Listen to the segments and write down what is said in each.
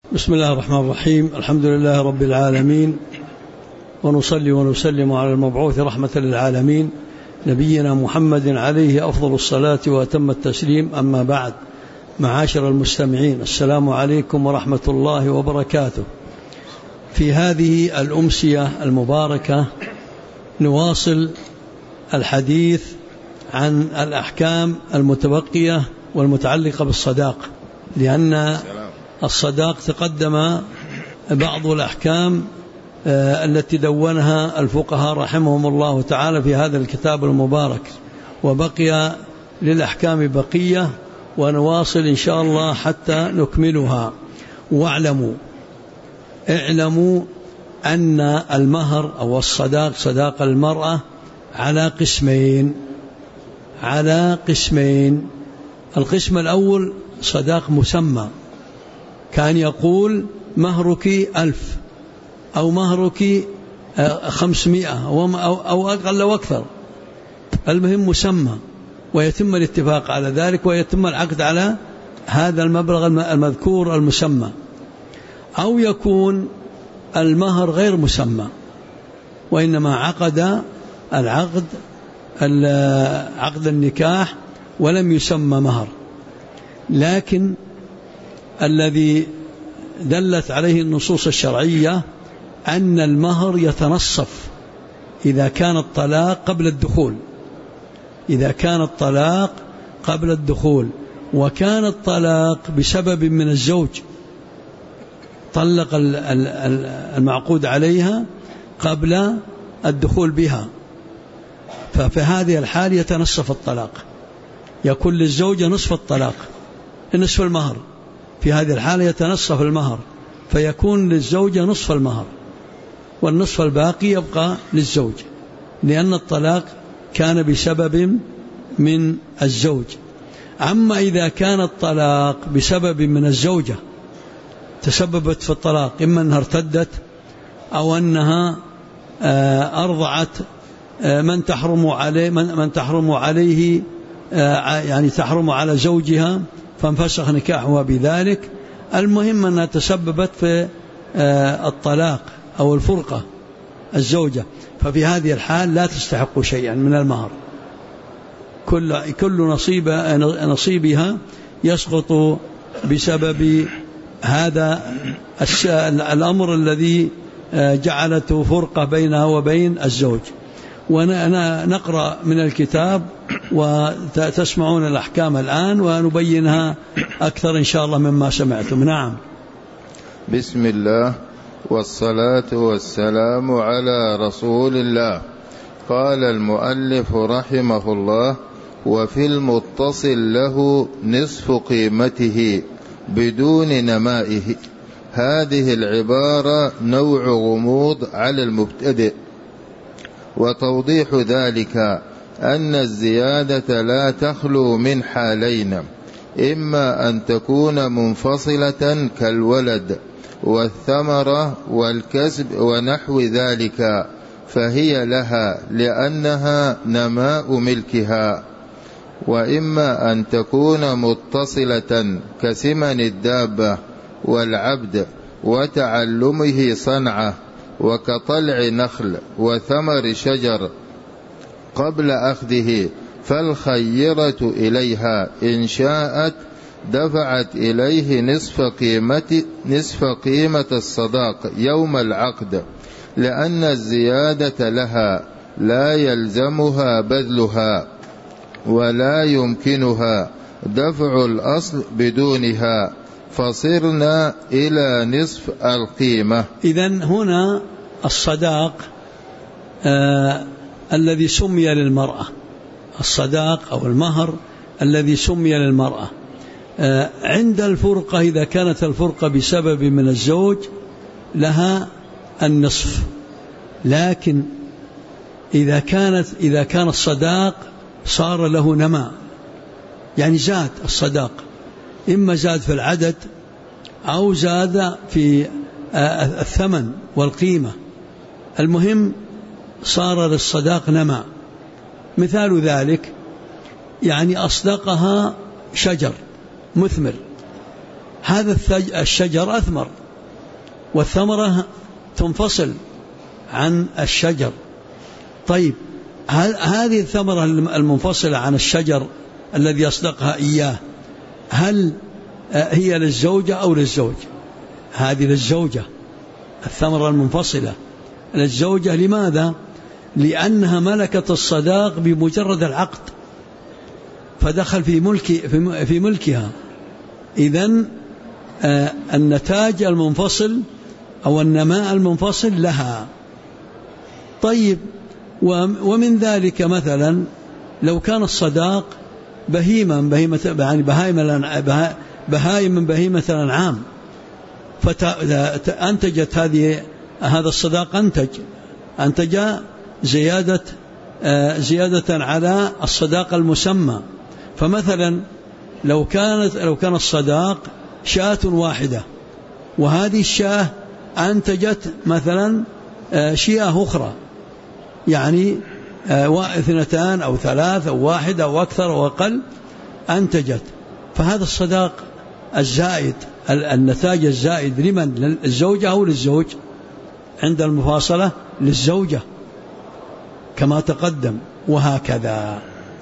بسم الله الرحمن الرحيم. الحمد لله رب العالمين، ونصلي ونسلم على المبعوث رحمة للعالمين نبينا محمد عليه أفضل الصلاة وأتم التسليم. أما بعد، معاشر المستمعين، السلام عليكم ورحمة الله وبركاته. في هذه الأمسية المباركة نواصل الحديث عن الأحكام المتبقية والمتعلقة بالصداق، لأن الصداق تقدم بعض الأحكام التي دونها الفقهاء رحمهم الله تعالى في هذا الكتاب المبارك، وبقي للأحكام بقية، ونواصل إن شاء الله حتى نكملها. اعلموا أن المهر أو الصداق، صداق المرأة، على قسمين. القسم الأول صداق مسمى، كان يقول مهرك 1000 أو مهرك 500 أو أقل أو أكثر، المهم مسمى، ويتم الاتفاق على ذلك ويتم العقد على هذا المبلغ المذكور المسمى. أو يكون المهر غير مسمى، وإنما عقد العقد عقد النكاح ولم يسمى مهر، لكن الذي دلت عليه النصوص الشرعية أن المهر يتنصف إذا كان الطلاق قبل الدخول، وكان الطلاق بسبب من الزوج، طلق المعقود عليها قبل الدخول بها، ففي هذه الحال يتنصف الطلاق، يكون للزوجة نصف الطلاق، نصف المهر. في هذه الحالة يتنصف المهر، فيكون للزوجة نصف المهر، والنصف الباقي يبقى للزوج، لأن الطلاق كان بسبب من الزوج. أما إذا كان الطلاق بسبب من الزوجة، تسببت في الطلاق، إما أنها ارتدت أو أنها أرضعت من تحرم عليه، يعني تحرم على زوجها، فانفسخ نكاحها بذلك. المهم أنها تسببت في الطلاق أو الفرقة الزوجة، ففي هذه الحال لا تستحق شيئا من المهر، كل نصيبها يسقط بسبب هذا الأمر الذي جعلته فرقة بينها وبين الزوج. ونقرأ من الكتاب وتسمعون الأحكام الآن، ونبينها أكثر إن شاء الله مما سمعتم. نعم. بسم الله والصلاة والسلام على رسول الله. قال المؤلف رحمه الله: وفي المتصل له نصف قيمته بدون نمائه. هذه العبارة نوع غموض على المبتدئ، وتوضيح ذلك أن الزيادة لا تخلو من حالين: إما أن تكون منفصلة كالولد والثمرة والكسب ونحو ذلك، فهي لها لأنها نماء ملكها، وإما أن تكون متصلة كثمن الدابة والعبد وتعلمه صنعة، وكطلع نخل وثمر شجر قبل أخذه، فالخيرة إليها إن شاءت دفعت إليه نصف قيمة الصداق يوم العقد، لأن الزيادة لها لا يلزمها بذلها، ولا يمكنها دفع الأصل بدونها، فصرنا إلى نصف القيمة. إذن هنا الصداق الذي سمي للمرأة، الصداق أو المهر الذي سمي للمرأة، عند الفرقة إذا كانت الفرقة بسبب من الزوج لها النصف، لكن إذا كان الصداق صار له نماء، يعني زاد الصداق، إما زاد في العدد أو زاد في الثمن والقيمة، المهم صار للصداق نماء. مثال ذلك يعني أصدقها شجر مثمر، هذا الشجر أثمر والثمرة تنفصل عن الشجر. طيب هذه الثمرة المنفصلة عن الشجر الذي يصدقها إياه هل هي للزوجة أو للزوج؟ هذه للزوجة، الثمرة المنفصلة للزوجة. لماذا؟ لأنها ملكت الصداق بمجرد العقد فدخل في ملكها. إذن النتاج المنفصل أو النماء المنفصل لها. طيب ومن ذلك مثلا لو كان الصداق بهائم من بهيمة الأنعام فأنتجت هذا الصداق أنتج زيادة على الصداق المسمى. فمثلا لو كان الصداق شاة واحدة وهذه الشاة أنتجت مثلا شيئة أخرى، يعني 2 أو 3 أو 1 أو أكثر أو أقل أنتجت، فهذا الصداق الزائد النتاج الزائد لمن؟ للزوجة أو للزوج؟ عند المفاصلة للزوجة كما تقدم، وهكذا.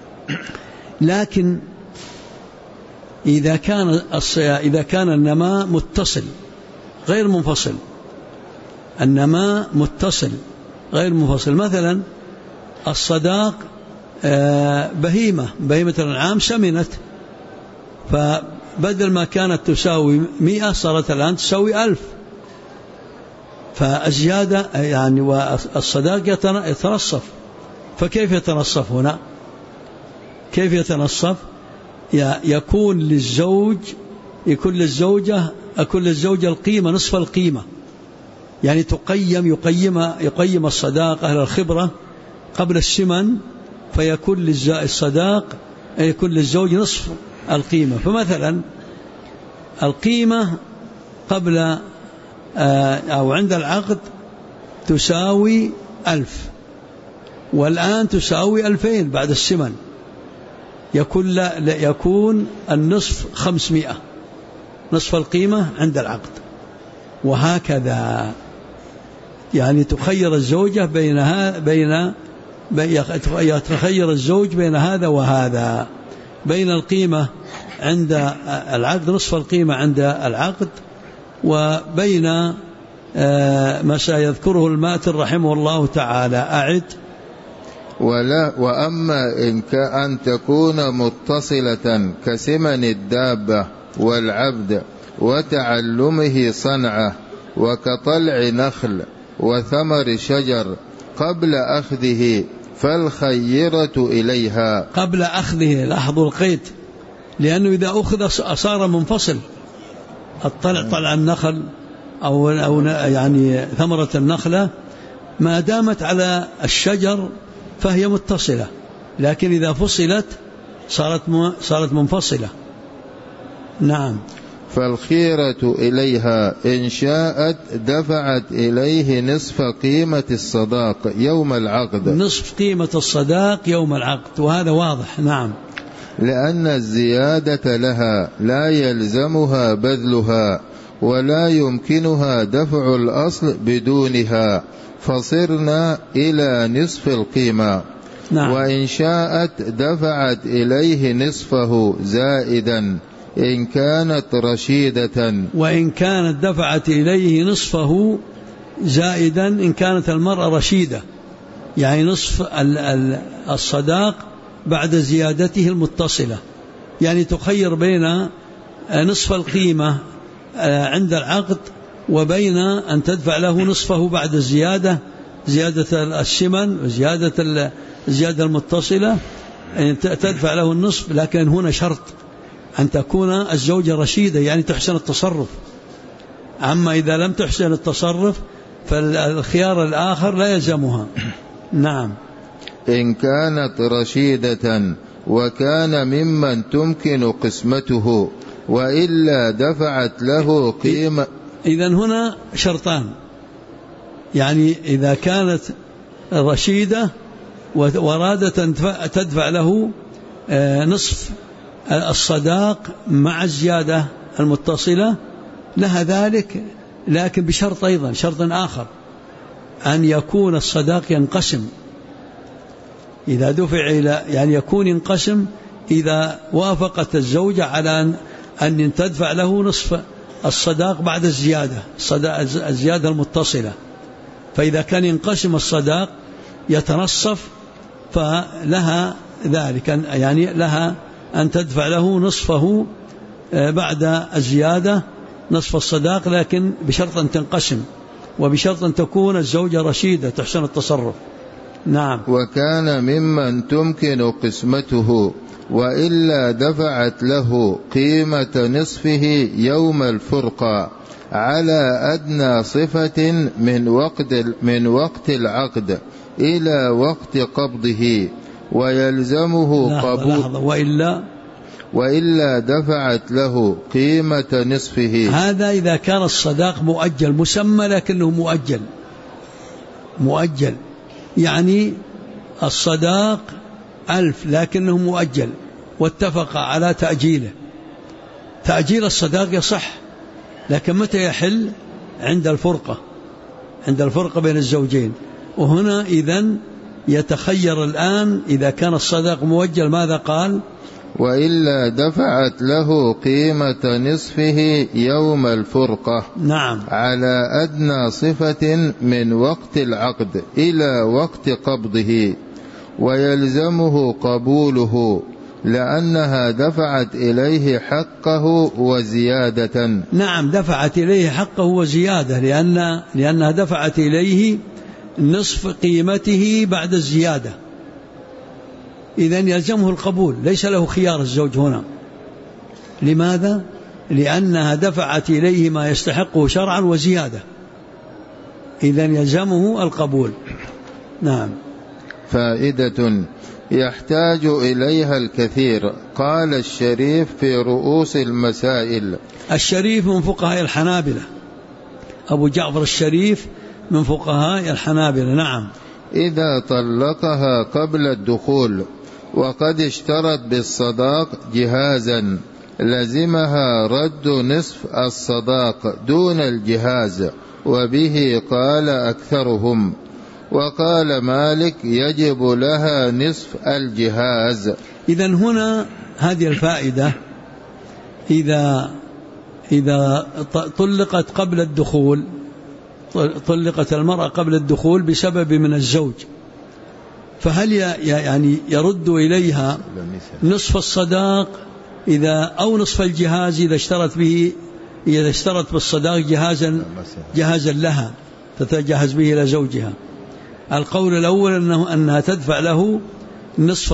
لكن إذا كان النماء متصل غير منفصل، النماء متصل غير منفصل، مثلا الصداق بهيمة الأنعام سمنت، فبدل ما كانت تساوي 100 صارت الآن تساوي 1000، فالزيادة يعني والصداق يتنصف. فكيف يتنصف هنا؟ كيف يتنصف؟ يكون للزوجة القيمة نصف القيمة، يعني يقيم الصداق أهل الخبرة قبل السمن، فيكون للزوج نصف القيمة. فمثلا القيمة قبل أو عند العقد تساوي 1000، والآن تساوي 2000 بعد السمن، يكون النصف 500، نصف القيمة عند العقد. وهكذا يعني تخير الزوجة يتخير الزوج بين هذا وهذا، بين القيمة عند العقد نصف القيمة عند العقد، وبين ما سيذكره الماتر رحمه الله تعالى. أعد. وأما إن كأن تكون متصلة كسمن الدابة والعبد وتعلمه صنعة وكطلع نخل وثمر شجر قبل أخذه فالخيرة إليها. قبل أخذه، لاحظوا القيد، لأنه إذا أخذ صار منفصل. طلع النخل أو يعني ثمرة النخلة ما دامت على الشجر فهي متصلة، لكن إذا فصلت صارت منفصلة. نعم. فالخيرة إليها إن شاءت دفعت إليه نصف قيمة الصداق يوم العقد. نصف قيمة الصداق يوم العقد، وهذا واضح. نعم. لأن الزيادة لها لا يلزمها بذلها ولا يمكنها دفع الأصل بدونها، فصرنا إلى نصف القيمة. نعم. وإن شاءت دفعت إليه نصفه زائدا إن كانت رشيدة. وإن كانت دفعت إليه نصفه زائدا إن كانت المرأة رشيدة، يعني نصف الصداق بعد زيادته المتصلة، يعني تخير بين نصف القيمة عند العقد وبين أن تدفع له نصفه بعد زيادة السمن وزيادة الزيادة المتصلة، تدفع له النصف. لكن هنا شرط أن تكون الزوجة رشيدة، يعني تحسن التصرف. أما إذا لم تحسن التصرف فالخيار الآخر لا يلزمها. نعم. إن كانت رشيدة وكان ممن تمكن قسمته وإلا دفعت له قيمة. إذن هنا شرطان، يعني إذا كانت رشيدة ورادت أن تدفع له نصف الصداق مع الزيادة المتصلة لها ذلك لكن بشرط أيضا، شرط آخر، أن يكون الصداق ينقسم إذا دفع إلى، يعني يكون ينقسم إذا وافقت الزوجة على أن تدفع له نصف الصداق بعد الزيادة المتصلة. فإذا كان ينقسم الصداق يتنصف فلها ذلك، يعني لها أن تدفع له نصفه بعد الزيادة، نصف الصداق، لكن بشرط أن تنقسم، وبشرط أن تكون الزوجة رشيدة تحسن التصرف. نعم. وكان ممن تمكن قسمته وإلا دفعت له قيمة نصفه يوم الفرقة على أدنى صفة من وقت العقد إلى وقت قبضه، ويلزمه قبول وإلا دفعت له قيمة نصفه. هذا إذا كان الصداق مؤجل مسمى لكنه مؤجل، يعني الصداق 1000 لكنه مؤجل، واتفق على تأجيله. تأجيل الصداق يصح، لكن متى يحل؟ عند الفرقة بين الزوجين. وهنا إذن يتخير الآن إذا كان الصداق مؤجل ماذا قال؟ وإلا دفعت له قيمة نصفه يوم الفرقة. نعم. على أدنى صفة من وقت العقد إلى وقت قبضه، ويلزمه قبوله لأنها دفعت إليه حقه وزيادة. نعم، دفعت إليه حقه وزيادة، لأنها دفعت إليه نصف قيمته بعد الزيادة، إذن يلزمه القبول، ليس له خيار الزوج هنا. لماذا؟ لأنها دفعت إليه ما يستحقه شرعا وزيادة، إذن يلزمه القبول. نعم. فائدة يحتاج إليها الكثير. قال الشريف في رؤوس المسائل. الشريف من فقهاء الحنابلة، أبو جعفر الشريف من فقهاء الحنابلة. نعم. إذا طلقها قبل الدخول وقد اشترت بالصداق جهازا لزمها رد نصف الصداق دون الجهاز، وبه قال أكثرهم. وقال مالك يجب لها نصف الجهاز. إذن هنا هذه الفائدة، إذا طلقت قبل الدخول، طلقت المرأة قبل الدخول بسبب من الزوج، فهل يعني يرد إليها نصف الصداق أو نصف الجهاز إذا اشترت بالصداق جهازا لها تتجهز به إلى زوجها؟ القول الأول أنها تدفع له نصف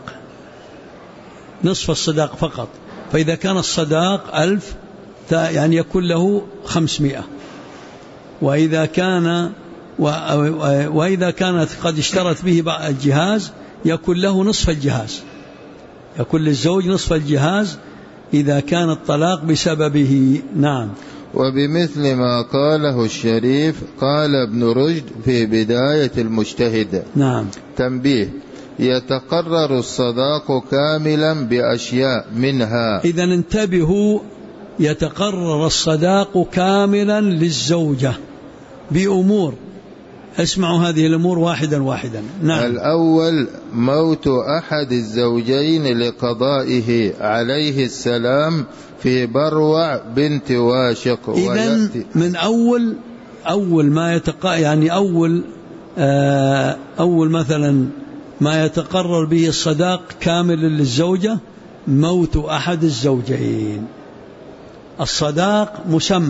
الصداق فقط. فإذا كان الصداق 1000 يعني يكون له 500، وإذا كانت قد اشترت به الجهاز يكون له نصف الجهاز، يكون للزوج نصف الجهاز إذا كان الطلاق بسببه. نعم. وبمثل ما قاله الشريف قال ابن رشد في بداية المجتهد. نعم. تنبيه: يتقرر الصداق كاملا بأشياء منها. إذا انتبهوا، يتقرر الصداق كاملا للزوجة بأمور، اسمعوا هذه الأمور واحدا واحدا. نعم. الأول موت أحد الزوجين لقضائه عليه السلام في بروع بنت واشق. إذن من أول ما يعني أول مثلا ما يتقرر به الصداق كامل للزوجة موت أحد الزوجين. الصداق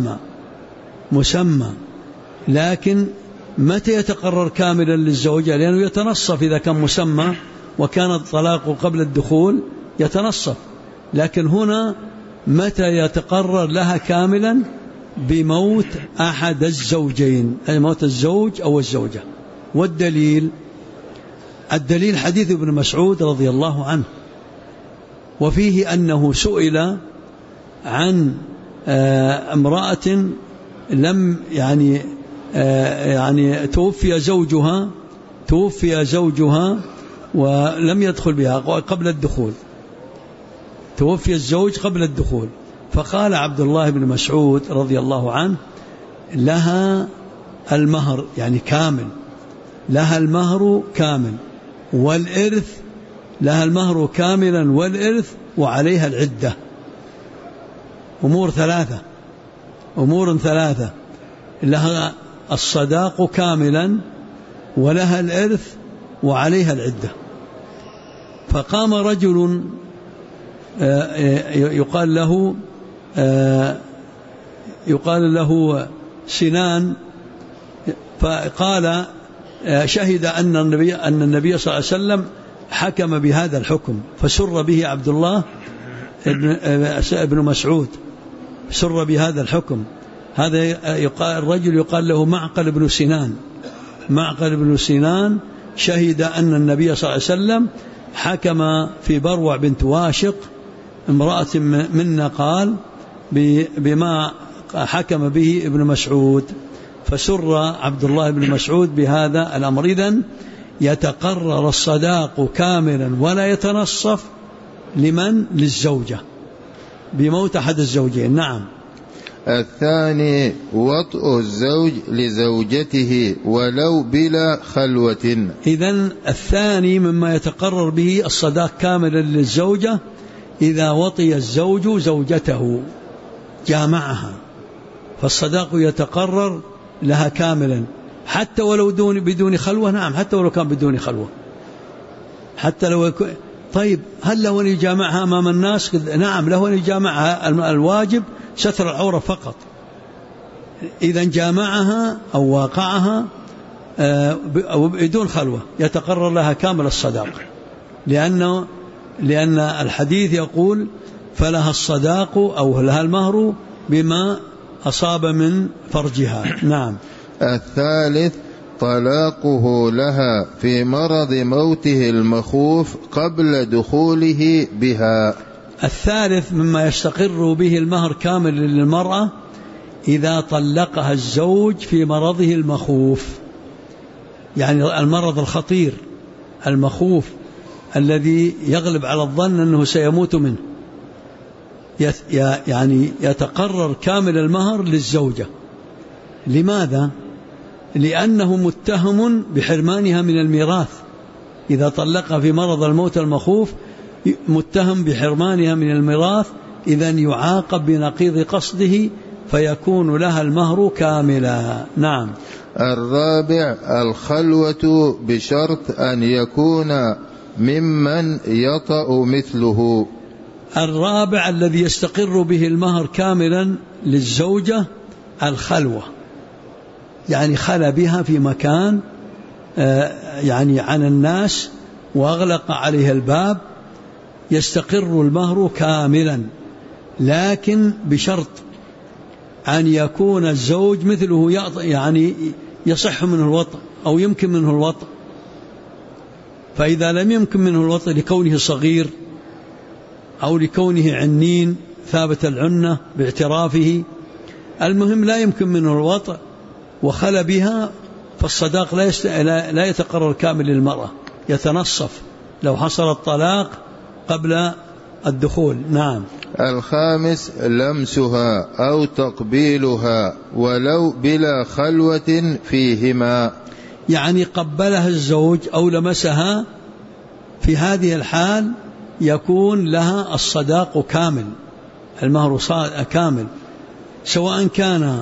مسمى، لكن متى يتقرر كاملا للزوجة؟ لأنه يتنصف إذا كان مسمى، وكان الطلاق قبل الدخول يتنصف. لكن هنا متى يتقرر لها كاملا؟ بموت أحد الزوجين، أي موت الزوج أو الزوجة. والدليل حديث ابن مسعود رضي الله عنه، وفيه أنه سئل عن امرأة لم يعني توفي زوجها ولم يدخل بها قبل الدخول، توفي الزوج قبل الدخول، فقال عبد الله بن مسعود رضي الله عنه: لها المهر يعني كامل، لها المهر كامل، والإرث لها المهر كاملا والإرث وعليها العدة. أمور ثلاثة، لها الصداق كاملا ولها الإرث وعليها العدة. فقام رجل يقال له سنان، فقال شهد أن النبي صلى الله عليه وسلم حكم بهذا الحكم، فسر به عبد الله ابن مسعود، سر بهذا الحكم. هذا الرجل يقال له معقل بن سنان. معقل بن سنان شهد أن النبي صلى الله عليه وسلم حكم في بروع بنت واشق امرأة منا، قال بما حكم به ابن مسعود، فسر عبد الله بن مسعود بهذا الأمر. إذن يتقرر الصداق كاملا ولا يتنصف لمن؟ للزوجة بموت أحد الزوجين. نعم. الثاني وطء الزوج لزوجته ولو بلا خلوة. إذن الثاني مما يتقرر به الصداق كاملا للزوجة إذا وطي الزوج زوجته جامعها، فالصداق يتقرر لها كاملا حتى ولو بدون خلوة. نعم، حتى ولو كان بدون خلوة، حتى لو طيب هل له أن يجامعها أمام الناس؟ نعم، له أن يجامعها، الواجب ستر العورة فقط. إذا جامعها أو واقعها بدون خلوة يتقرر لها كامل الصداق، لأن الحديث يقول فلها الصداق أو لها المهر بما أصاب من فرجها. نعم. الثالث طلاقه لها في مرض موته المخوف قبل دخوله بها. الثالث مما يستقر به المهر كامل للمرأة إذا طلقها الزوج في مرضه المخوف، يعني المرض الخطير المخوف الذي يغلب على الظن أنه سيموت منه، يعني يتقرر كامل المهر للزوجة. لماذا؟ لأنه متهم بحرمانها من الميراث. إذا طلقها في مرض الموت المخوف متهم بحرمانها من الميراث، إذن يعاقب بنقيض قصده فيكون لها المهر كاملا. نعم. الرابع الخلوة بشرط أن يكون ممن يطأ مثله. الرابع الذي يستقر به المهر كاملا للزوجة الخلوة، يعني خلى بها في مكان يعني عن الناس وأغلق عليها الباب، يستقر المهر كاملا، لكن بشرط أن يكون الزوج مثله، يعني يصح منه الوطء أو يمكن منه الوطء. فإذا لم يمكن منه الوطء لكونه صغير أو لكونه عنين ثابت العنة باعترافه، المهم لا يمكن منه الوطء وخلى بها، فالصداق لا يتقرر كامل للمرأة، يتنصف لو حصل الطلاق قبل الدخول. نعم. الخامس لمسها أو تقبيلها ولو بلا خلوة فيهما، يعني قبلها الزوج أو لمسها، في هذه الحال يكون لها الصداق كامل، المهر كامل، سواء كان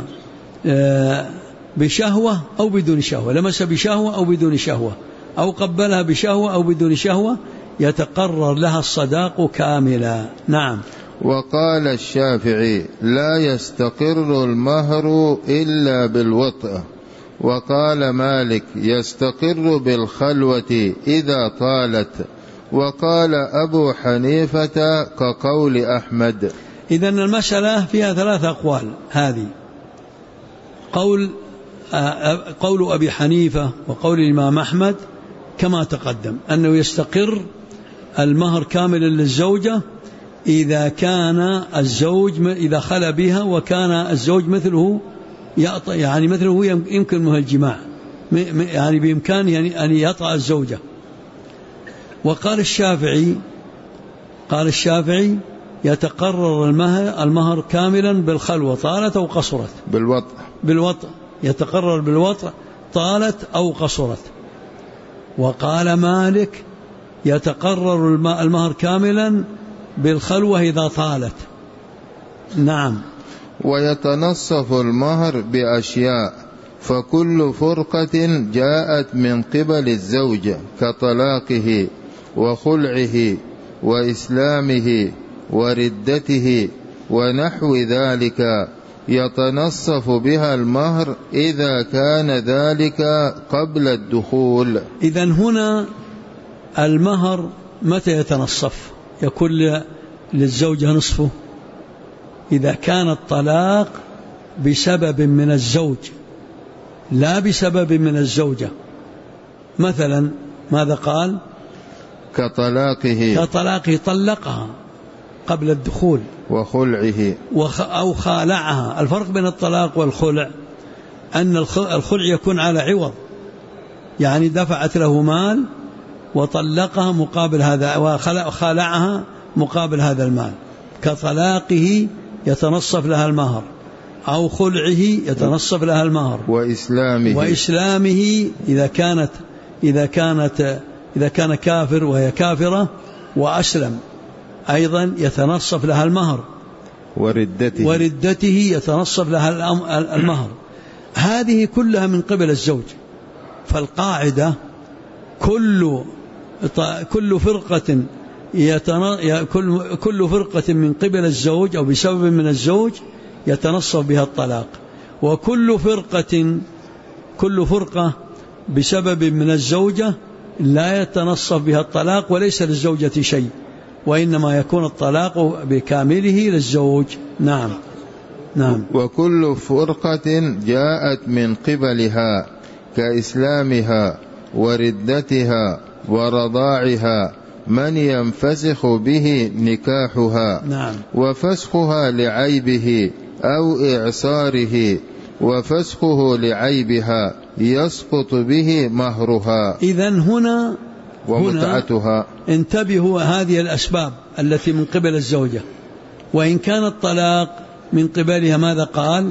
بشهوة أو بدون شهوة، لمس بشهوة أو بدون شهوة، أو قبلها بشهوة أو بدون شهوة، يتقرر لها الصداق كاملا. نعم. وقال الشافعي لا يستقر المهر إلا بالوطء، وقال مالك يستقر بالخلوة إذا طالت، وقال أبو حنيفة كقول أحمد. إذن المسألة فيها 3 أقوال. هذه قول أبي حنيفة وقول الإمام أحمد كما تقدم، أنه يستقر المهر كاملا للزوجة إذا كان الزوج إذا خلى بها وكان الزوج مثله يعني مثله يمكن منه الجماع، يعني بإمكانه أن يطأ الزوجة. وقال الشافعي يتقرر المهر كاملا بالخلوة طالت أو قصرت. بالوطء يتقرر بالوطء طالت أو قصرت. وقال مالك يتقرر المهر كاملا بالخلوة إذا طالت. نعم. ويتنصف المهر بأشياء، فكل فرقة جاءت من قبل الزوج كطلاقه وخلعه وإسلامه وردته ونحو ذلك يتنصف بها المهر إذا كان ذلك قبل الدخول. إذن هنا المهر متى يتنصف؟ يكون للزوجة نصفه إذا كان الطلاق بسبب من الزوج لا بسبب من الزوجة. مثلا ماذا قال؟ كطلاقه طلقها قبل الدخول وخلعه أو خالعها. الفرق بين الطلاق والخلع أن الخلع يكون على عوض، يعني دفعت له مال وطلقها مقابل هذا وخالعها مقابل هذا المال. كطلاقه يتنصف لها المهر، أو خلعه يتنصف لها المهر. وإسلامه إذا كان كافر وهي كافرة وأسلم أيضا يتنصف لها المهر. وردته يتنصف لها المهر. هذه كلها من قبل الزوج. فالقاعدة كل فرقة من قبل الزوج أو بسبب من الزوج يتنصف بها الطلاق، وكل فرقة بسبب من الزوجة لا يتنصف بها الطلاق وليس للزوجة شيء، وإنما يكون الطلاق بكامله للزوج. نعم. وكل فرقة جاءت من قبلها كإسلامها وردتها ورضاعها من ينفسخ به نكاحها. نعم. وفسخها لعيبه أو إعصاره، وفسخه لعيبها يسقط به مهرها. إذن هنا ومتعتها. انتبهوا هذه الأسباب التي من قبل الزوجة. وإن كان الطلاق من قبلها ماذا قال؟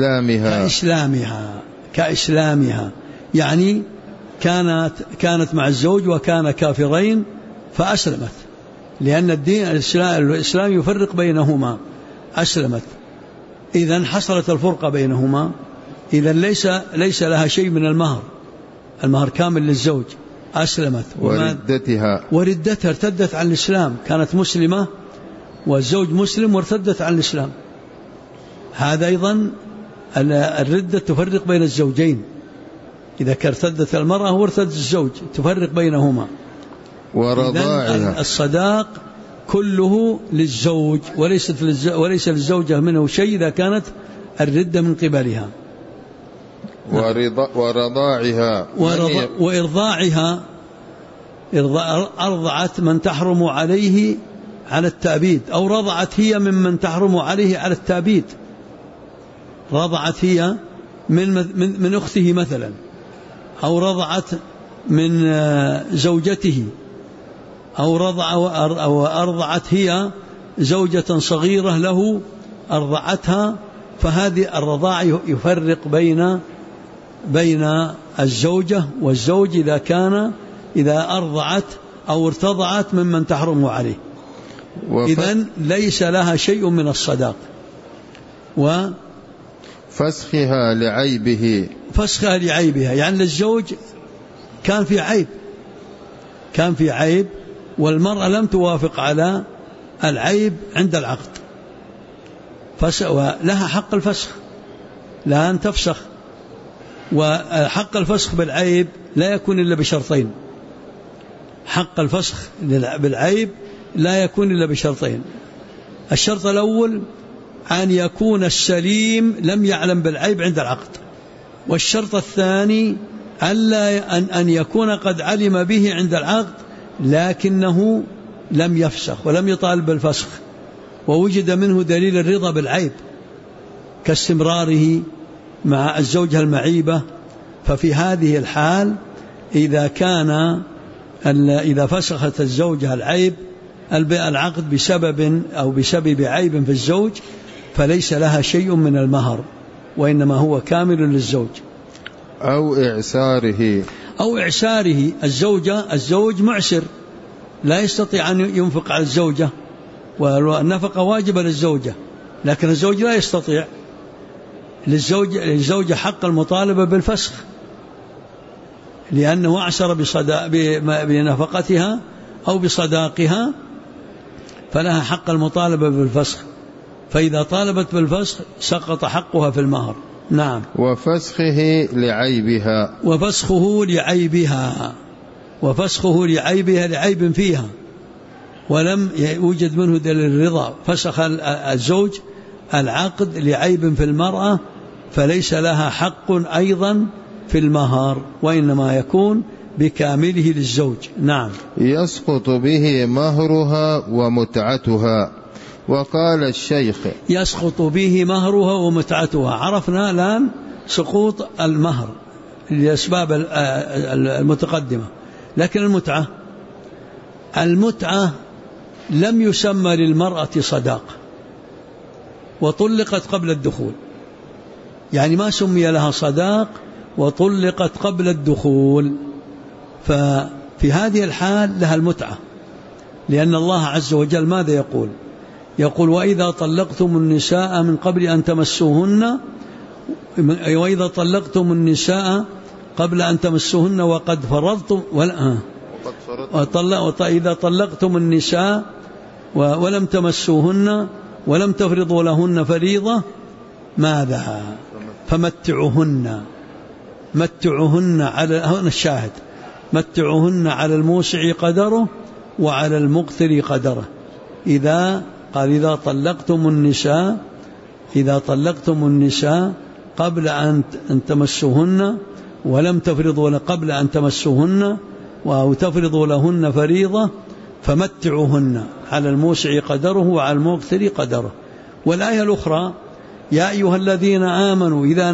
كإسلامها يعني كانت مع الزوج وكان كافرين فأسلمت، لأن الدين الإسلام يفرق بينهما. أسلمت، إذن حصلت الفرقة بينهما، إذن ليس لها شيء من المهر كامل للزوج. أسلمت. وردتها ارتدت عن الإسلام، كانت مسلمة والزوج مسلم وارتدت عن الإسلام. هذا أيضا الردة تفرق بين الزوجين، إذا ارتدت المرأة وارتد الزوج تفرق بينهما. ورضاعها. الصداق كله للزوج وليس للزوجة منه شيء إذا كانت الردة من قبلها. ورضاعها. وإرضاعها أرضعت من تحرم عليه على التأبيد، أو رضعت هي ممن تحرم عليه على التأبيد. رضعت هي من أخته مثلا، أو رضعت من زوجته، أو أرضعت هي زوجة صغيرة له أرضعتها. فهذه الرضاع يفرق بين الزوجة والزوج إذا أرضعت أو ارتضعت ممن تحرم عليه. إذن ليس لها شيء من الصداق. فسخها لعيبها يعني للزوج كان في عيب والمرأة لم توافق على العيب عند العقد، ولها حق الفسخ، لها أن تفسخ. وحق الفسخ بالعيب لا يكون إلا بشرطين. حق الفسخ بالعيب لا يكون إلا بشرطين. الشرط الأول أن يكون السليم لم يعلم بالعيب عند العقد، والشرط الثاني أن يكون قد علم به عند العقد لكنه لم يفسخ ولم يطالب بالفسخ، ووجد منه دليل الرضا بالعيب كاستمراره مع الزوجة المعيبة. ففي هذه الحال إذا فسخت الزوجة العيب العقد بسبب أو بسبب عيب في الزوج فليس لها شيء من المهر، وإنما هو كامل للزوج. أو إعساره الزوج معسر لا يستطيع أن ينفق على الزوجة، والنفقة واجبة للزوجة، لكن الزوج لا يستطيع. للزوجة حق المطالبة بالفسخ لأنه أعسر بنفقتها أو بصداقها، فلها حق المطالبة بالفسخ، فإذا طالبت بالفسخ سقط حقها في المهر. نعم. وفسخه لعيبها لعيب فيها ولم يوجد منه دليل الرضا، فسخ الزوج العقد لعيب في المرأة فليس لها حق أيضا في المهر، وإنما يكون بكامله للزوج. نعم. يسقط به مهرها ومتعتها. وقال الشيخ يسقط به مهرها ومتعتها. عرفنا الآن سقوط المهر لأسباب المتقدمة، لكن المتعة لم يسمى للمرأة صداق وطلقت قبل الدخول، يعني ما سمي لها صداق وطلقت قبل الدخول، ففي هذه الحال لها المتعة، لأن الله عز وجل ماذا يقول وإذا طلقتم النساء من قبل أن تمسوهن، وإذا طلقتم النساء قبل أن تمسوهن وقد فرضتم إذا طلقتم النساء ولم تمسوهن ولم تفرضوا لهن فريضة ماذا؟ فمتعوهن على هنا الشاهد، متعوهن على الموسع قدره وعلى المقتر قدره. إذا طلقتم النساء قبل أن تمسوهن ولم تفرضوا قبل أن تمسوهن أو تفرضوا لهن فريضة فمتعوهن على الموسع قدره وعلى المقتر قدره. والآية الأخرى يا أيها الذين آمنوا إذا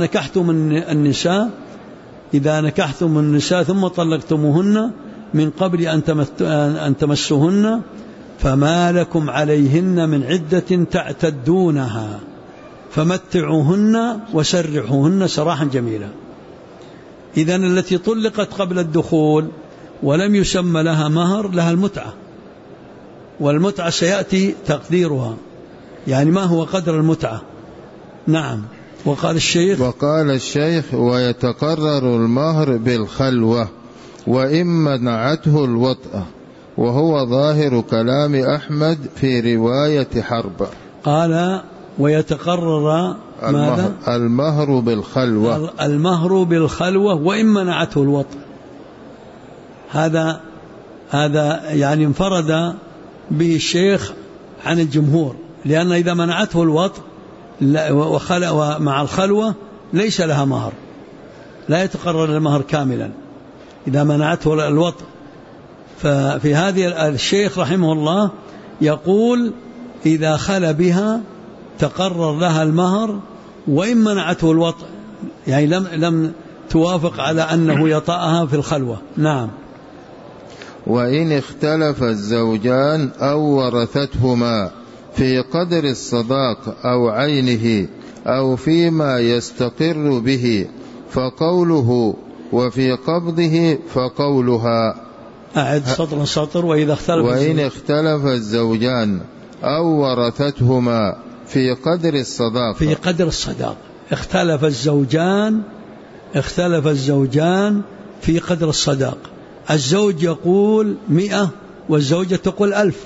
نكحتم النساء ثم طلقتموهن من قبل أن تمسوهن فما لكم عليهن من عدة تعتدونها فمتعوهن وسرحوهن سراحا جميلا. إذن التي طلقت قبل الدخول ولم يسمى لها مهر لها المتعة، والمتعة سيأتي تقديرها، يعني ما هو قدر المتعة. نعم. وقال الشيخ ويتقرر المهر بالخلوة وإن منعته الوطأة، وهو ظاهر كلام أحمد في رواية حرب. قال ويتقرر المهر بالخلوة وإن منعته الوطأ. هذا يعني انفرد به الشيخ عن الجمهور، لأن إذا منعته الوطأ ومع الخلوة ليس لها مهر، لا يتقرر المهر كاملا إذا منعته الوطأ. ففي هذه الشيخ رحمه الله يقول إذا خل بها تقرر لها المهر وإن منعته الوطأ، يعني لم توافق على أنه يطأها في الخلوة. نعم. وإن اختلف الزوجان أو ورثتهما في قدر الصداق أو عينه أو فيما يستقر به فقوله، وفي قبضه فقولها. أعد سطر. وإن اختلف الزوجان أو ورثتهما في قدر الصداق. اختلف الزوجان في قدر الصداق. الزوج يقول 100 والزوجة تقول 1000،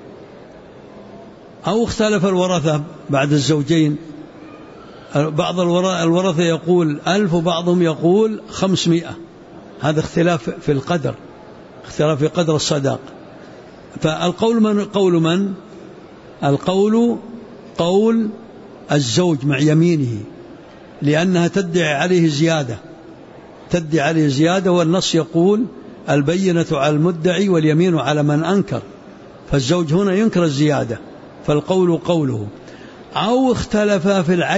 أو اختلف الورثة بعد الزوجين، بعض الورثة يقول 1000 وبعضهم يقول 500. هذا اختلاف في القدر، اختلاف في قدر الصداق. فالقول القول قول الزوج مع يمينه، لأنها تدعي عليه زيادة، والنص يقول البينة على المدعي واليمين على من أنكر، فالزوج هنا ينكر الزيادة، فالقول قوله. أو اختلف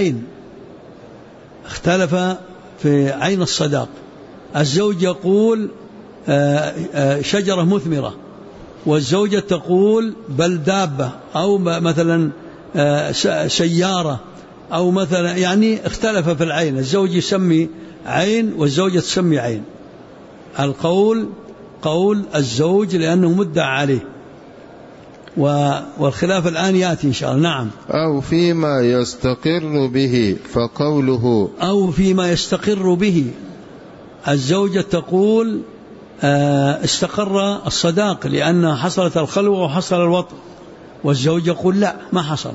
في عين الصداق. الزوج يقول شجرة مثمرة والزوجة تقول بل دابة، أو مثلا سيارة، أو مثلا يعني اختلف في العين، الزوج يسمي عين والزوجة تسمي عين. القول قول الزوج لأنه مدعى عليه، والخلاف الآن يأتي إن شاء الله. نعم. أو فيما يستقر به فقوله، أو فيما يستقر به، الزوجة تقول استقر الصداق لأن حصلت الخلوة وحصل الوطء، والزوج يقول لا ما حصل.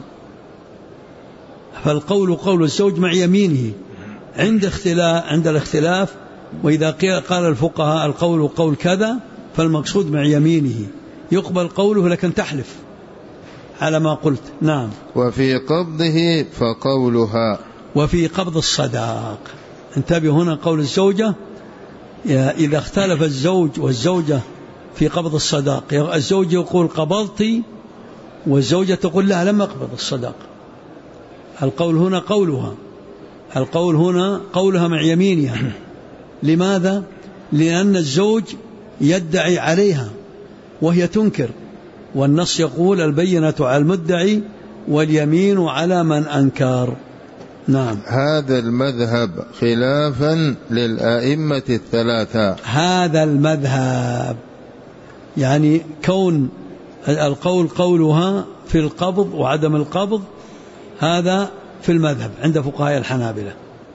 فالقول قول الزوج مع يمينه عند الاختلاف. وإذا قال الفقهاء القول قول كذا فالمقصود مع يمينه، يقبل قوله لكن تحلف على ما قلت. نعم. وفي قبضه فقولها. وفي قبض الصداق، انتبه هنا قول الزوجة إذا اختلف الزوج والزوجة في قبض الصداق، الزوج يقول قبضتي والزوجة تقول لا لم أقبض الصداق. القول هنا قولها، القول هنا قولها مع يمينها. لماذا؟ لأن الزوج يدعي عليها وهي تنكر، والنص يقول البينة على المدعي واليمين على من أنكر. نعم. هذا المذهب خلافا للأئمة الثلاثة. هذا المذهب يعني كون القول قولها في القبض وعدم القبض، هذا في المذهب عند فقهاء الحنابلة.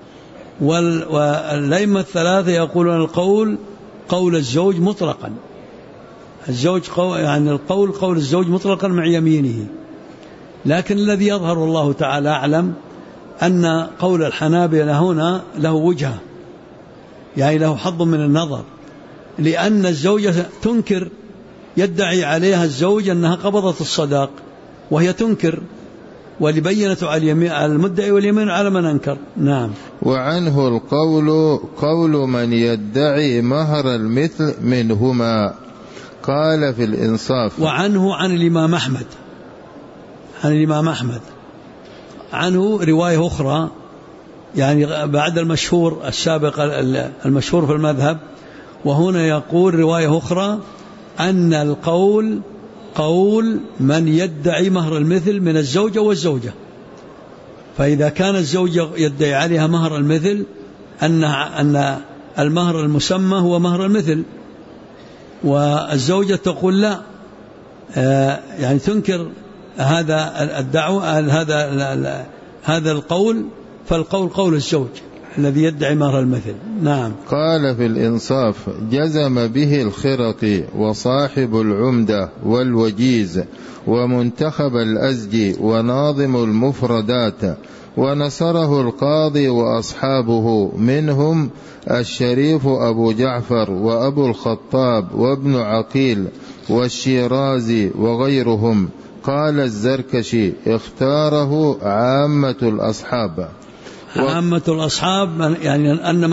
والأئمة الثلاثة يقولون القول قول الزوج مطلقا، الزوج يعني القول قول الزوج مطلقا مع يمينه. لكن الذي يظهر الله تعالى أعلم أن قول الحنابلة هنا له وجهة، يعني له حظ من النظر، لأن الزوجة تنكر، يدعي عليها الزوج أنها قبضت الصداق وهي تنكر، ولبينة على المدعي واليمين على من أنكر. نعم. وعنه القول قول من يدعي مهر المثل منهما. قال في الإنصاف. وعنه عن الإمام أحمد، عن الإمام أحمد عنه رواية أخرى، يعني بعد المشهور السابق المشهور في المذهب، وهنا يقول رواية أخرى أن القول قول من يدعي مهر المثل من الزوجة والزوجة. فإذا كان الزوج يدعي عليها مهر المثل أن المهر المسمى هو مهر المثل، والزوجة تقول لا، يعني تنكر هذا الدعوة هذا القول، فالقول قول الزوج الذي يدعي مهر المثل. نعم. قال في الإنصاف جزم به الخرقي وصاحب العمدة والوجيز ومنتخب الأزدي وناظم المفردات، ونصره القاضي وأصحابه منهم الشريف أبو جعفر وأبو الخطاب وابن عقيل والشيرازي وغيرهم. قال الزركشي اختاره عامة الأصحاب. عامة الأصحاب يعني أن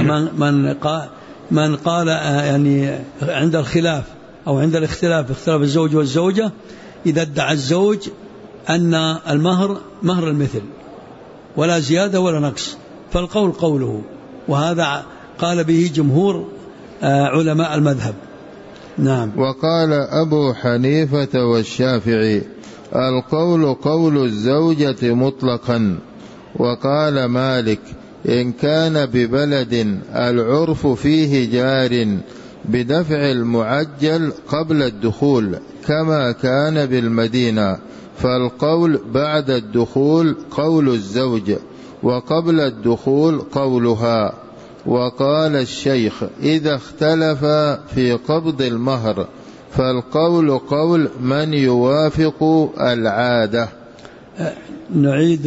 من قال يعني عند الخلاف أو عند الاختلاف اختلاف الزوج والزوجة، إذا ادعى الزوج أن المهر مهر المثل ولا زيادة ولا نقص فالقول قوله، وهذا قال به جمهور علماء المذهب. نعم. وقال أبو حنيفة والشافعي القول قول الزوجة مطلقا. وقال مالك إن كان ببلد العرف فيه جار بدفع المعجل قبل الدخول كما كان بالمدينة، فالقول بعد الدخول قول الزوج وقبل الدخول قولها. وقال الشيخ إذا اختلف في قبض المهر فالقول قول من يوافق العادة. نعيد.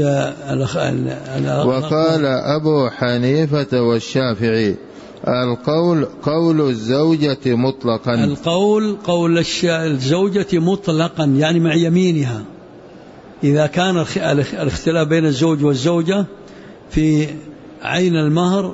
وقال أبو حنيفة والشافعي القول قول الزوجة مطلقا. القول قول الزوجة مطلقا يعني مع يمينها. إذا كان الاختلاف بين الزوج والزوجة في عين المهر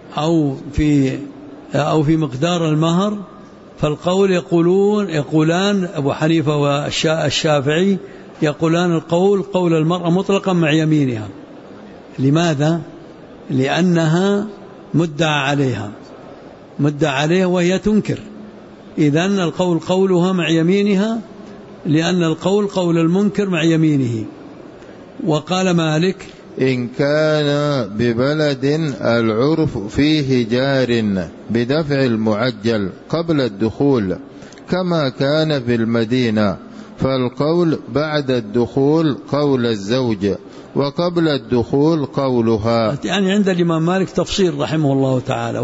أو في مقدار المهر، فالقول يقولان أبو حنيفة والشافعي يقولان القول قول المرأة مطلقا مع يمينها. لماذا؟ لأنها مدعى عليها وهي تنكر، إذن القول قولها مع يمينها، لأن القول قول المنكر مع يمينه. وقال مالك: إن كان ببلد العرف فيه جار بدفع المعجل قبل الدخول كما كان في المدينة، فالقول بعد الدخول قول الزوج، وقبل الدخول قولها. يعني عند الإمام مالك تفصيل رحمه الله تعالى.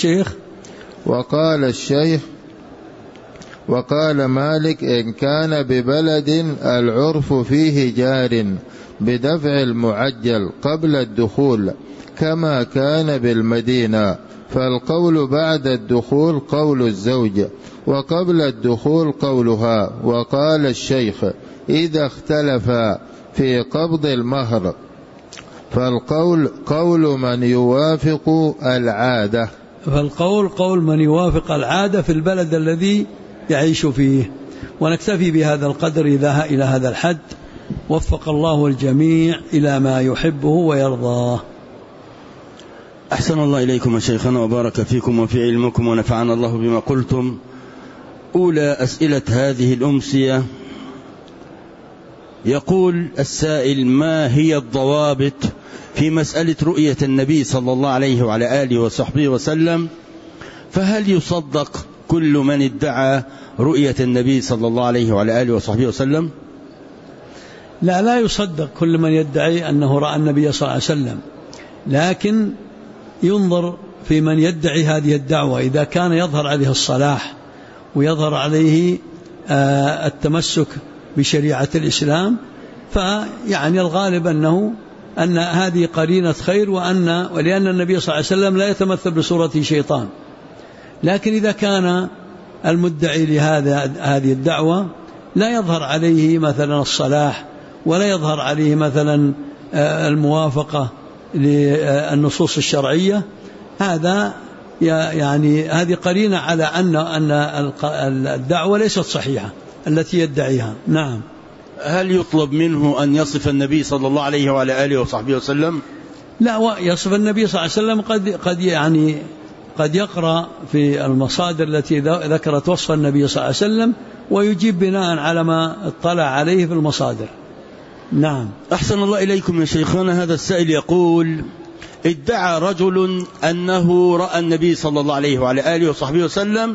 وقال مالك: إن كان ببلد العرف فيه جار بدفع المعجل قبل الدخول كما كان بالمدينة، فالقول بعد الدخول قول الزوج، وقبل الدخول قولها. وقال الشيخ: إذا اختلفا في قبض المهر فالقول قول من يوافق العادة. فالقول قول من يوافق العادة في البلد الذي يعيش فيه. ونكتفي بهذا القدر إلى هذا الحد. وفق الله الجميع إلى ما يحبه ويرضاه. أحسن الله إليكم يا شيخنا وبارك فيكم وفي علمكم ونفعنا الله بما قلتم. أولى أسئلة هذه الأمسية، يقول السائل: ما هي الضوابط في مسألة رؤية النبي صلى الله عليه وعلى آله وصحبه وسلم؟ فهل يصدق كل من ادعى رؤية النبي صلى الله عليه وعلى آله وصحبه وسلم؟ لا يصدق كل من يدعي أنه رأى النبي صلى الله عليه وسلم، لكن ينظر في من يدعي هذه الدعوة. إذا كان يظهر عليه الصلاح ويظهر عليه التمسك بشريعة الإسلام، فيعني الغالب أن هذه قرينة خير، ولأن النبي صلى الله عليه وسلم لا يتمثل بصورة شيطان. لكن إذا كان المدعي هذه الدعوة لا يظهر عليه مثلا الصلاح، ولا يظهر عليه مثلا الموافقة للنصوص الشرعية، هذا يعني هذه قرينة على أن الدعوة ليست صحيحة التي يدعيها. نعم. هل يطلب منه أن يصف النبي صلى الله عليه وعلى آله وصحبه وسلم؟ لا، يصف النبي صلى الله عليه وسلم قد يقرأ في المصادر التي ذكرت وصف النبي صلى الله عليه وسلم ويجيب بناء على ما اطلع عليه في المصادر. نعم. أحسن الله إليكم يا شيخنا. هذا السائل يقول: ادعى رجل أنه رأى النبي صلى الله عليه وعلى آله وصحبه وسلم،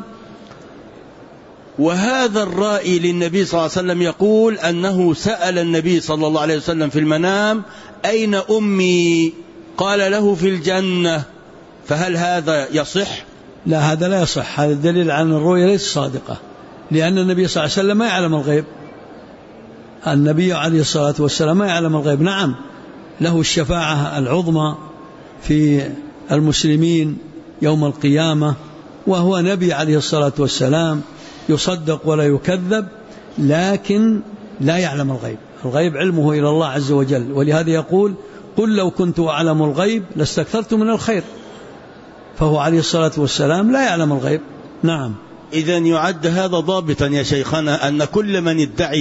وهذا الرائي للنبي صلى الله عليه وسلم يقول أنه سأل النبي صلى الله عليه وسلم في المنام: أين أمي؟ قال له: في الجنة. فهل هذا يصح؟ لا، هذا لا يصح. هذا دليل على أن الرؤيا ليست صادقة، لأن النبي صلى الله عليه وسلم ما يعلم الغيب. النبي عليه الصلاة والسلام ما يعلم الغيب. نعم، له الشفاعة العظمى في المسلمين يوم القيامة، وهو نبي عليه الصلاة والسلام، يصدق ولا يكذب، لكن لا يعلم الغيب. الغيب علمه إلى الله عز وجل، ولهذا يقول: قل لو كنت أعلم الغيب لاستكثرت من الخير. فهو عليه الصلاة والسلام لا يعلم الغيب. نعم. إذن يعد هذا ضابطا يا شيخنا أن كل من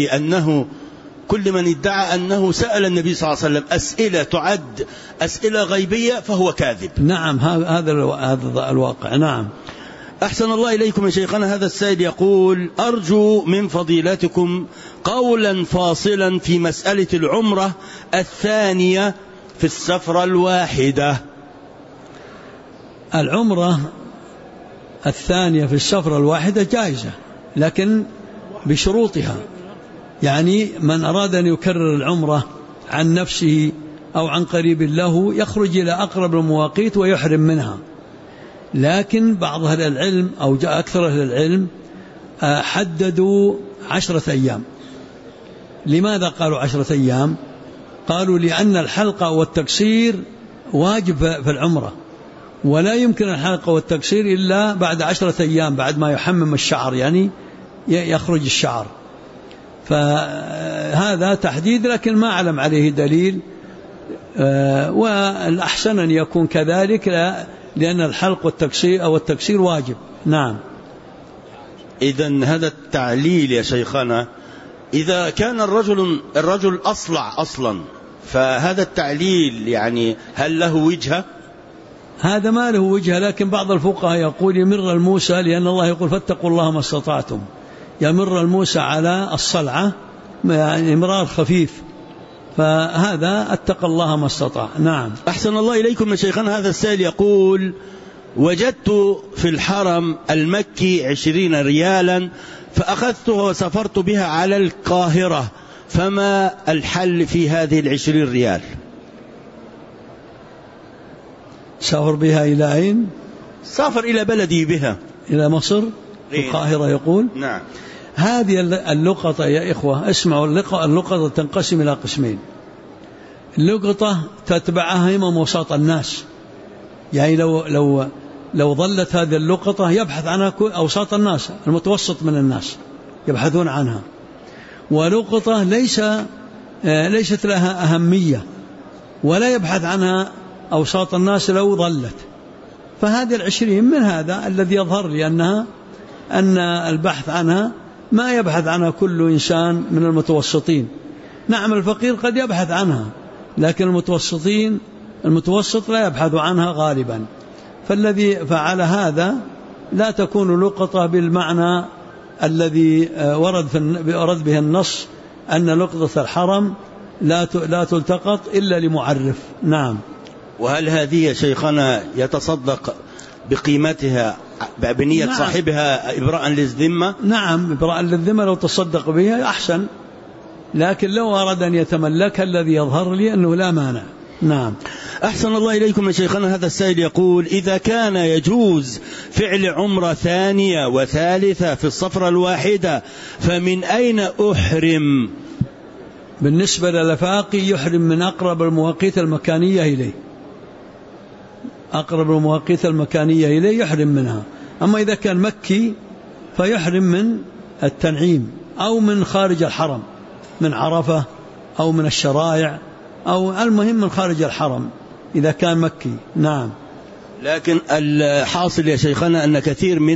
ادعى أنه سأل النبي صلى الله عليه وسلم أسئلة تعد أسئلة غيبية فهو كاذب. نعم، هذا الواقع. نعم. أحسن الله إليكم يا شيخنا. هذا السائل يقول: أرجو من فضيلتكم قولا فاصلا في مسألة العمرة الثانية في السفرة الواحدة. العمرة الثانية في السفرة الواحدة جائزة، لكن بشروطها. يعني من أراد أن يكرر العمرة عن نفسه أو عن قريب له يخرج إلى أقرب المواقيت ويحرم منها. لكن بعض أهل العلم أو أكثر أهل العلم حددوا 10 أيام. لماذا قالوا 10 أيام؟ قالوا لأن الحلقة والتقصير واجب في العمرة، ولا يمكن الحلقة والتقصير إلا بعد 10 أيام، بعد ما يحمم الشعر، يعني يخرج الشعر. فهذا تحديد، لكن ما أعلم عليه دليل، والأحسن أن يكون كذلك، لأن الحلق والتقصير أو التقصير واجب. نعم. إذن هذا التعليل يا شيخنا، إذا كان الرجل أصلع أصلا، فهذا التعليل يعني هل له وجهة؟ هذا ما له وجه، لكن بعض الفقهاء يقول يمر الموسى، لأن الله يقول فاتقوا الله ما استطعتم، يمر الموسى على الصلعة يعني إمرار خفيف، فهذا اتقى الله ما استطاع. نعم. أحسن الله إليكم يا شيخنا. هذا السائل يقول وجدت في الحرم المكي 20 ريالا فأخذتها وسافرت بها على القاهرة، فما الحل في هذه 20 ريال؟ سافر بها إلى أين؟ سافر إلى بلدي بها، إلى مصر، القاهرة يقول. نعم. هذه اللقطة يا إخوة اسمعوا، اللقطة تنقسم إلى قسمين. اللقطة تتبعها همم وساط الناس، يعني لو ظلت هذه اللقطة يبحث عنها أوساط الناس، المتوسط من الناس يبحثون عنها، ولقطة ليست لها أهمية ولا يبحث عنها أوساط الناس لو ظلت. فهذه 20 من هذا الذي يظهر لي أن البحث عنها ما يبحث عنها كل إنسان من المتوسطين. نعم الفقير قد يبحث عنها، لكن المتوسط لا يبحث عنها غالبا. فالذي فعل هذا لا تكون لقطة بالمعنى الذي ورد به النص أن لقطة الحرم لا تلتقط إلا لمعرف. نعم. وهل هذه يا شيخنا يتصدق بقيمتها بنية نعم. صاحبها إبراء للذمة؟ نعم إبراء للذمة، لو تصدق بها أحسن، لكن لو أراد أن يتملكها الذي يظهر لي أنه لا مانع. نعم. أحسن الله إليكم يا شيخنا. هذا السائل يقول إذا كان يجوز فعل عمرة ثانية وثالثة في الصفرة الواحدة فمن أين أحرم؟ بالنسبة للفاقي يحرم من أقرب المواقيت المكانية إليه، أقرب المواقيت المكانية إليه يحرم منها. أما إذا كان مكي فيحرم من التنعيم أو من خارج الحرم، من عرفة أو من الشرائع، أو المهم من خارج الحرم إذا كان مكي. نعم. لكن الحاصل يا شيخنا أن كثير من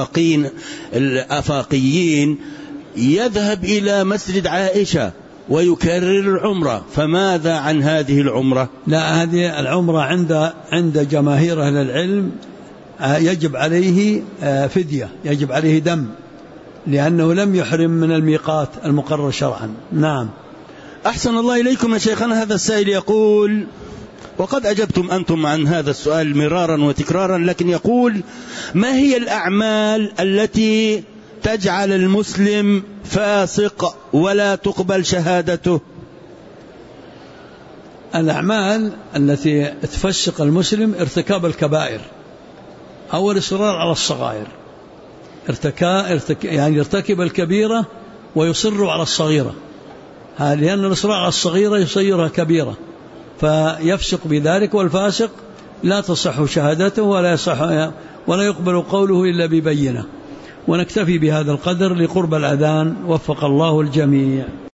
الأفاقيين يذهب إلى مسجد عائشة ويكرر العمرة، فماذا عن هذه العمرة؟ لا، هذه العمرة عند جماهير أهل العلم يجب عليه فدية، يجب عليه دم، لأنه لم يحرم من الميقات المقرر شرعا. نعم. أحسن الله إليكم يا شيخنا. هذا السائل يقول وقد أجبتم أنتم عن هذا السؤال مرارا وتكرارا، لكن يقول ما هي الأعمال التي تجعل المسلم فاسق ولا تقبل شهادته؟ الأعمال التي تفسق المسلم ارتكاب الكبائر أو الإصرار على الصغائر، يعني يرتكب الكبيرة ويصر على الصغيرة، لأن الإصرار على الصغيرة يصيرها كبيرة فيفسق بذلك. والفاسق لا تصح شهادته ولا يقبل قوله إلا ببينة. ونكتفي بهذا القدر لقرب الأذان، وفق الله الجميع.